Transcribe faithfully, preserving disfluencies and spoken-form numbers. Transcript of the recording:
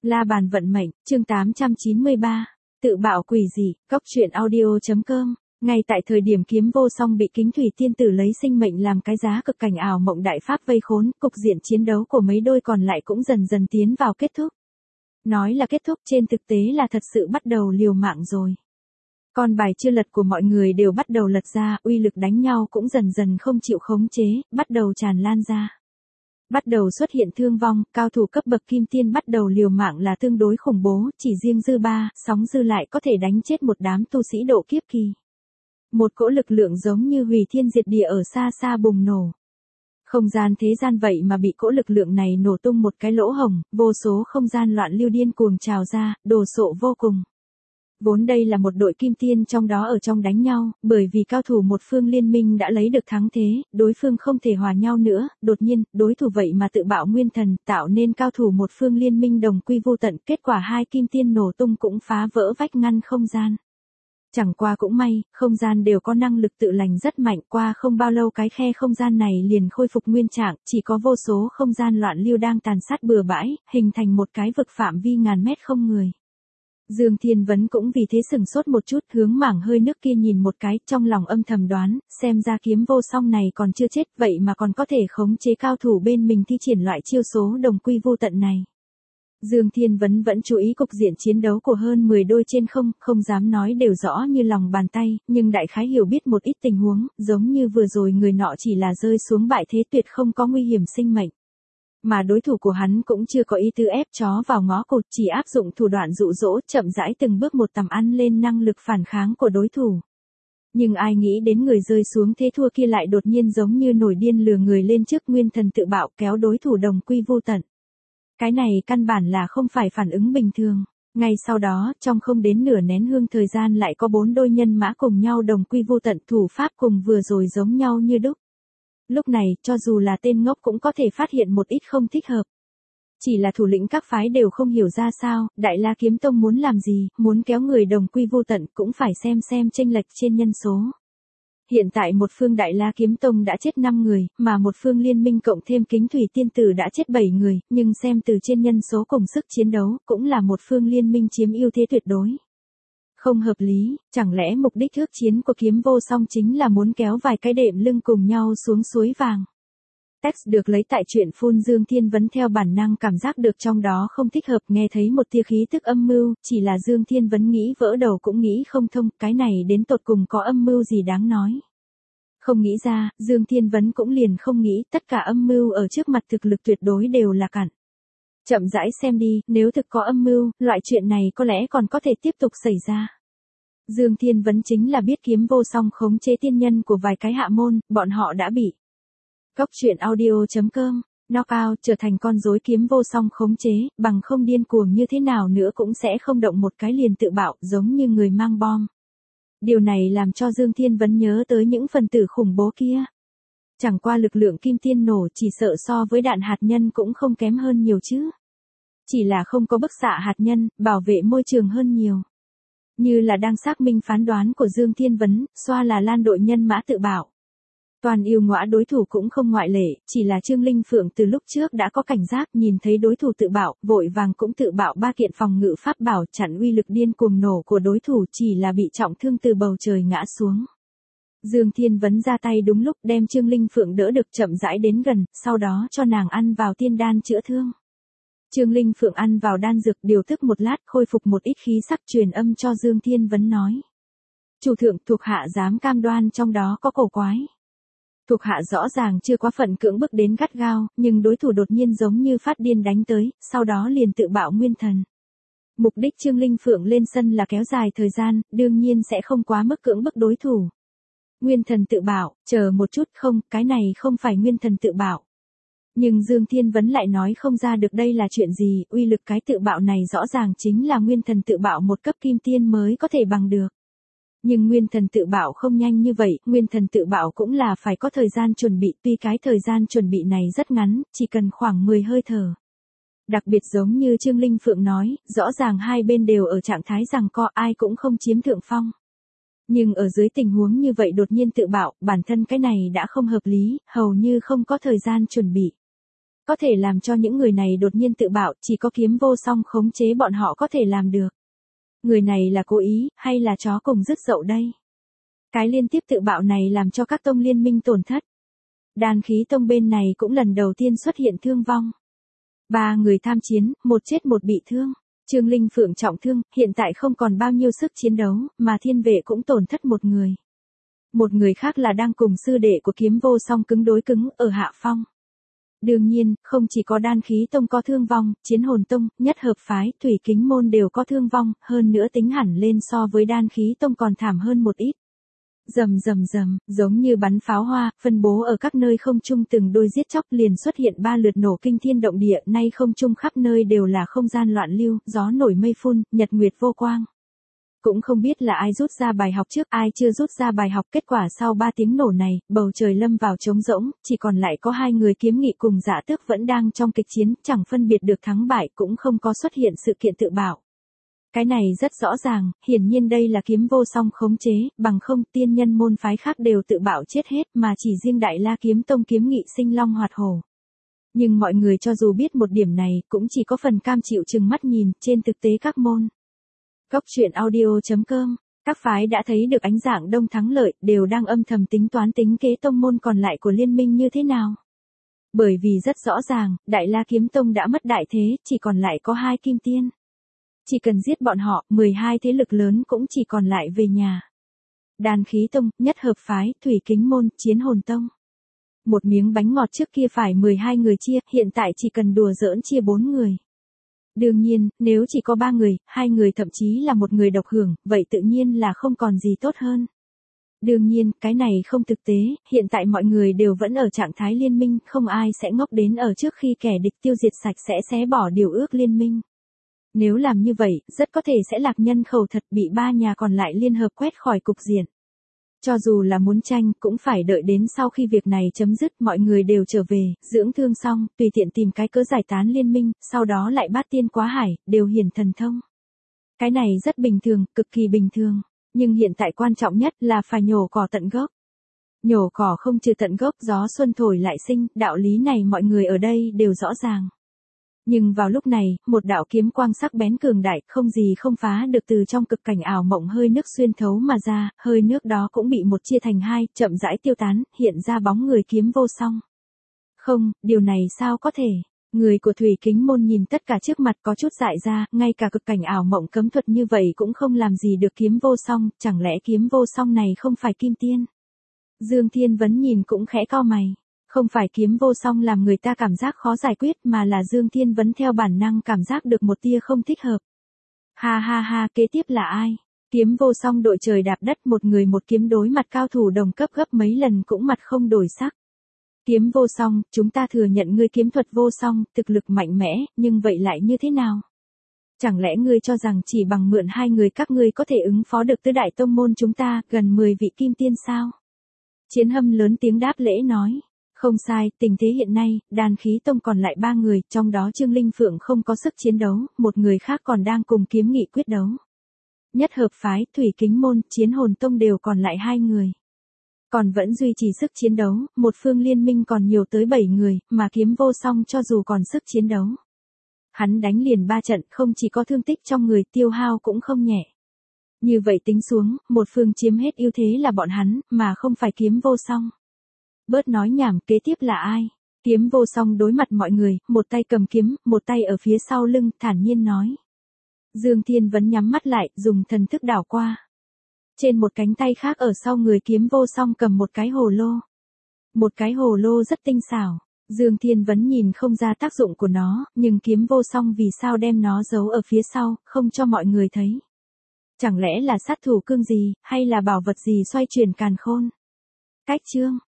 La bàn vận mệnh, chương tám trăm chín mươi ba. Tự bạo quỷ dị, cóc truyện audio.com. Ngay tại thời điểm Kiếm Vô Song bị Kính Thủy Tiên Tử lấy sinh mệnh làm cái giá cực cảnh ảo mộng đại pháp vây khốn, cục diện chiến đấu của mấy đôi còn lại cũng dần dần tiến vào kết thúc. Nói là kết thúc, trên thực tế là thật sự bắt đầu liều mạng rồi. Con bài chưa lật của mọi người đều bắt đầu lật ra, uy lực đánh nhau cũng dần dần không chịu khống chế, bắt đầu tràn lan ra. Bắt đầu xuất hiện thương vong, cao thủ cấp bậc kim tiên bắt đầu liều mạng là tương đối khủng bố, chỉ riêng dư ba, sóng dư lại có thể đánh chết một đám tu sĩ độ kiếp kỳ. Một cỗ lực lượng giống như hủy thiên diệt địa ở xa xa bùng nổ. Không gian thế gian vậy mà bị cỗ lực lượng này nổ tung một cái lỗ hổng, vô số không gian loạn lưu điên cuồng trào ra, đồ sộ vô cùng. Vốn đây là một đội kim tiên trong đó ở trong đánh nhau, bởi vì cao thủ một phương liên minh đã lấy được thắng thế, đối phương không thể hòa nhau nữa, đột nhiên, đối thủ vậy mà tự bạo nguyên thần, tạo nên cao thủ một phương liên minh đồng quy vô tận, kết quả hai kim tiên nổ tung cũng phá vỡ vách ngăn không gian. Chẳng qua cũng may, không gian đều có năng lực tự lành rất mạnh, qua không bao lâu cái khe không gian này liền khôi phục nguyên trạng, chỉ có vô số không gian loạn lưu đang tàn sát bừa bãi, hình thành một cái vực phạm vi ngàn mét không người. Dương Thiên Vấn cũng vì thế sừng sốt một chút, hướng mảng hơi nước kia nhìn một cái, trong lòng âm thầm đoán, xem ra Kiếm Vô Song này còn chưa chết, vậy mà còn có thể khống chế cao thủ bên mình thi triển loại chiêu số đồng quy vô tận này. Dương Thiên Vấn vẫn chú ý cục diện chiến đấu của hơn mười đôi trên không, không dám nói đều rõ như lòng bàn tay, nhưng đại khái hiểu biết một ít tình huống, giống như vừa rồi người nọ chỉ là rơi xuống bại thế tuyệt không có nguy hiểm sinh mệnh. Mà đối thủ của hắn cũng chưa có ý tư ép chó vào ngõ cụt, chỉ áp dụng thủ đoạn dụ dỗ, chậm rãi từng bước một tầm ăn lên năng lực phản kháng của đối thủ. Nhưng ai nghĩ đến người rơi xuống thế thua kia lại đột nhiên giống như nổi điên lừa người lên trước nguyên thần tự bạo kéo đối thủ đồng quy vô tận. Cái này căn bản là không phải phản ứng bình thường. Ngay sau đó, trong không đến nửa nén hương thời gian lại có bốn đôi nhân mã cùng nhau đồng quy vô tận, thủ pháp cùng vừa rồi giống nhau như đúc. Lúc này, cho dù là tên ngốc cũng có thể phát hiện một ít không thích hợp. Chỉ là thủ lĩnh các phái đều không hiểu ra sao, Đại La Kiếm Tông muốn làm gì, muốn kéo người đồng quy vô tận cũng phải xem xem chênh lệch trên nhân số. Hiện tại một phương Đại La Kiếm Tông đã chết năm người, mà một phương liên minh cộng thêm Kính Thủy Tiên Tử đã chết bảy người, nhưng xem từ trên nhân số cùng sức chiến đấu, cũng là một phương liên minh chiếm ưu thế tuyệt đối. Không hợp lý, chẳng lẽ mục đích ước chiến của Kiếm Vô Song chính là muốn kéo vài cái đệm lưng cùng nhau xuống suối vàng. Text được lấy tại truyện phun Dương Thiên Vấn theo bản năng cảm giác được trong đó không thích hợp, nghe thấy một tia khí tức âm mưu, chỉ là Dương Thiên Vấn nghĩ vỡ đầu cũng nghĩ không thông, cái này đến tột cùng có âm mưu gì đáng nói. Không nghĩ ra, Dương Thiên Vấn cũng liền không nghĩ, tất cả âm mưu ở trước mặt thực lực tuyệt đối đều là cặn. Chậm rãi xem đi, nếu thực có âm mưu, loại chuyện này có lẽ còn có thể tiếp tục xảy ra. Dương Thiên Vấn chính là biết Kiếm Vô Song khống chế tiên nhân của vài cái hạ môn, bọn họ đã bị cóc truyện audio.com, knockout trở thành con rối Kiếm Vô Song khống chế, bằng không điên cuồng như thế nào nữa cũng sẽ không động một cái liền tự bạo, giống như người mang bom. Điều này làm cho Dương Thiên Vấn nhớ tới những phần tử khủng bố kia. Chẳng qua lực lượng kim tiên nổ chỉ sợ so với đạn hạt nhân cũng không kém hơn nhiều chứ. Chỉ là không có bức xạ hạt nhân, bảo vệ môi trường hơn nhiều. Như là đang xác minh phán đoán của Dương Thiên Vấn, xoa là lan đội nhân mã tự bạo. Toàn yêu ngõa đối thủ cũng không ngoại lệ, chỉ là Trương Linh Phượng từ lúc trước đã có cảnh giác, nhìn thấy đối thủ tự bạo, vội vàng cũng tự bạo ba kiện phòng ngự pháp bảo chặn uy lực điên cuồng nổ của đối thủ, chỉ là bị trọng thương từ bầu trời ngã xuống. Dương Thiên Vấn ra tay đúng lúc đem Trương Linh Phượng đỡ được chậm rãi đến gần, sau đó cho nàng ăn vào tiên đan chữa thương. Trương Linh Phượng ăn vào đan dược điều tức một lát khôi phục một ít khí sắc, truyền âm cho Dương Thiên Vấn nói. Chủ thượng, thuộc hạ dám cam đoan trong đó có cổ quái. Thuộc hạ rõ ràng chưa quá phận cưỡng bức đến gắt gao, nhưng đối thủ đột nhiên giống như phát điên đánh tới, sau đó liền tự bạo nguyên thần. Mục đích Trương Linh Phượng lên sân là kéo dài thời gian, đương nhiên sẽ không quá mức cưỡng bức đối thủ. Nguyên thần tự bạo, chờ một chút, không, cái này không phải nguyên thần tự bạo. Nhưng Dương Thiên Vấn lại nói không ra được đây là chuyện gì, uy lực cái tự bạo này rõ ràng chính là nguyên thần tự bạo một cấp kim tiên mới có thể bằng được. Nhưng nguyên thần tự bạo không nhanh như vậy, nguyên thần tự bạo cũng là phải có thời gian chuẩn bị, tuy cái thời gian chuẩn bị này rất ngắn, chỉ cần khoảng mười hơi thở. Đặc biệt giống như Trương Linh Phượng nói, rõ ràng hai bên đều ở trạng thái giằng co, ai cũng không chiếm thượng phong. Nhưng ở dưới tình huống như vậy đột nhiên tự bạo, bản thân cái này đã không hợp lý, hầu như không có thời gian chuẩn bị. có thể làm cho những người này đột nhiên tự bạo, chỉ có kiếm vô song khống chế bọn họ có thể làm được. Người này là cố ý, hay là chó cùng rứt dậu đây? Cái liên tiếp tự bạo này làm cho các tông liên minh tổn thất. Đan khí tông bên này cũng lần đầu tiên xuất hiện thương vong. Ba người tham chiến, một chết một bị thương. Trương Linh Phượng trọng thương, hiện tại không còn bao nhiêu sức chiến đấu, mà thiên vệ cũng tổn thất một người. Một người khác là đang cùng sư đệ của kiếm vô song cứng đối cứng, ở hạ phong. Đương nhiên, không chỉ có đan khí tông có thương vong, chiến hồn tông, nhất hợp phái, thủy kính môn đều có thương vong, hơn nữa tính hẳn lên so với đan khí tông còn thảm hơn một ít. Rầm rầm rầm, giống như bắn pháo hoa, phân bố ở các nơi không trung từng đôi giết chóc liền xuất hiện ba lượt nổ kinh thiên động địa, nay không trung khắp nơi đều là không gian loạn lưu, gió nổi mây phun, nhật nguyệt vô quang. Cũng không biết là ai rút ra bài học trước, ai chưa rút ra bài học, kết quả sau ba tiếng nổ này, bầu trời lâm vào trống rỗng, chỉ còn lại có hai người kiếm nghị cùng Dạ Tước vẫn đang trong kịch chiến, chẳng phân biệt được thắng bại, cũng không có xuất hiện sự kiện tự bạo. Cái này rất rõ ràng, hiển nhiên đây là kiếm vô song khống chế, bằng không tiên nhân môn phái khác đều tự bạo chết hết, mà chỉ riêng Đại La Kiếm Tông kiếm nghị sinh long hoạt hổ. Nhưng mọi người cho dù biết một điểm này, cũng chỉ có phần cam chịu chừng mắt nhìn, trên thực tế các môn. Góc truyện audio chấm com, các phái đã thấy được ánh dạng đông thắng lợi, đều đang âm thầm tính toán tính kế tông môn còn lại của liên minh như thế nào. Bởi vì rất rõ ràng, Đại La Kiếm Tông đã mất đại thế, chỉ còn lại có hai kim tiên. Chỉ cần giết bọn họ, mười hai thế lực lớn cũng chỉ còn lại về nhà. Đan khí tông, nhất hợp phái, thủy kính môn, chiến hồn tông. Một miếng bánh ngọt trước kia phải mười hai người chia, hiện tại chỉ cần đùa giỡn chia bốn người. Đương nhiên, nếu chỉ có ba người, hai người thậm chí là một người độc hưởng, vậy tự nhiên là không còn gì tốt hơn. Đương nhiên, cái này không thực tế, hiện tại mọi người đều vẫn ở trạng thái liên minh, không ai sẽ ngốc đến ở trước khi kẻ địch tiêu diệt sạch sẽ xé bỏ điều ước liên minh. Nếu làm như vậy, rất có thể sẽ lạc nhân khẩu thật, bị ba nhà còn lại liên hợp quét khỏi cục diện. Cho dù là muốn tranh, cũng phải đợi đến sau khi việc này chấm dứt, mọi người đều trở về, dưỡng thương xong, tùy tiện tìm cái cớ giải tán liên minh, sau đó lại bát tiên quá hải, đều hiển thần thông. Cái này rất bình thường, cực kỳ bình thường, nhưng hiện tại quan trọng nhất là phải nhổ cỏ tận gốc. Nhổ cỏ không trừ tận gốc, gió xuân thổi lại sinh, đạo lý này mọi người ở đây đều rõ ràng. Nhưng vào lúc này, một đạo kiếm quang sắc bén cường đại, không gì không phá được từ trong cực cảnh ảo mộng hơi nước xuyên thấu mà ra, hơi nước đó cũng bị một chia thành hai, chậm rãi tiêu tán, hiện ra bóng người kiếm vô song. Không, điều này sao có thể? Người của thủy kính môn nhìn tất cả trước mặt có chút dại ra, ngay cả cực cảnh ảo mộng cấm thuật như vậy cũng không làm gì được kiếm vô song, chẳng lẽ kiếm vô song này không phải kim tiên? Dương Thiên Vấn nhìn cũng khẽ cau mày. Không phải kiếm vô song làm người ta cảm giác khó giải quyết mà là Dương Thiên Vấn theo bản năng cảm giác được một tia không thích hợp. Ha ha ha, kế tiếp là ai? Kiếm vô song đội trời đạp đất, một người một kiếm đối mặt cao thủ đồng cấp gấp mấy lần cũng mặt không đổi sắc. Kiếm vô song, chúng ta thừa nhận ngươi kiếm thuật vô song, thực lực mạnh mẽ, nhưng vậy lại như thế nào? Chẳng lẽ ngươi cho rằng chỉ bằng mượn hai người các ngươi có thể ứng phó được tứ đại tông môn chúng ta, gần mười vị kim tiên sao? Chiến Hâm lớn tiếng đáp lễ nói. Không sai, tình thế hiện nay, đan khí tông còn lại ba người, trong đó Trương Linh Phượng không có sức chiến đấu, một người khác còn đang cùng kiếm nghị quyết đấu. Nhất hợp phái, thủy kính môn, chiến hồn tông đều còn lại hai người. Còn vẫn duy trì sức chiến đấu, một phương liên minh còn nhiều tới bảy người, mà kiếm vô song cho dù còn sức chiến đấu. Hắn đánh liền ba trận, không chỉ có thương tích trong người, tiêu hao cũng không nhẹ. Như vậy tính xuống, một phương chiếm hết ưu thế là bọn hắn, mà không phải kiếm vô song. Bớt nói nhảm, kế tiếp là ai? Kiếm vô song đối mặt mọi người, một tay cầm kiếm, một tay ở phía sau lưng, thản nhiên nói. Dương Thiên Vấn nhắm mắt lại, dùng thần thức đảo qua. Trên một cánh tay khác ở sau người kiếm vô song cầm một cái hồ lô. Một cái hồ lô rất tinh xảo. Dương Thiên Vấn nhìn không ra tác dụng của nó, nhưng kiếm vô song vì sao đem nó giấu ở phía sau, không cho mọi người thấy. Chẳng lẽ là sát thủ cương gì, hay là bảo vật gì xoay chuyển càn khôn? Cách chương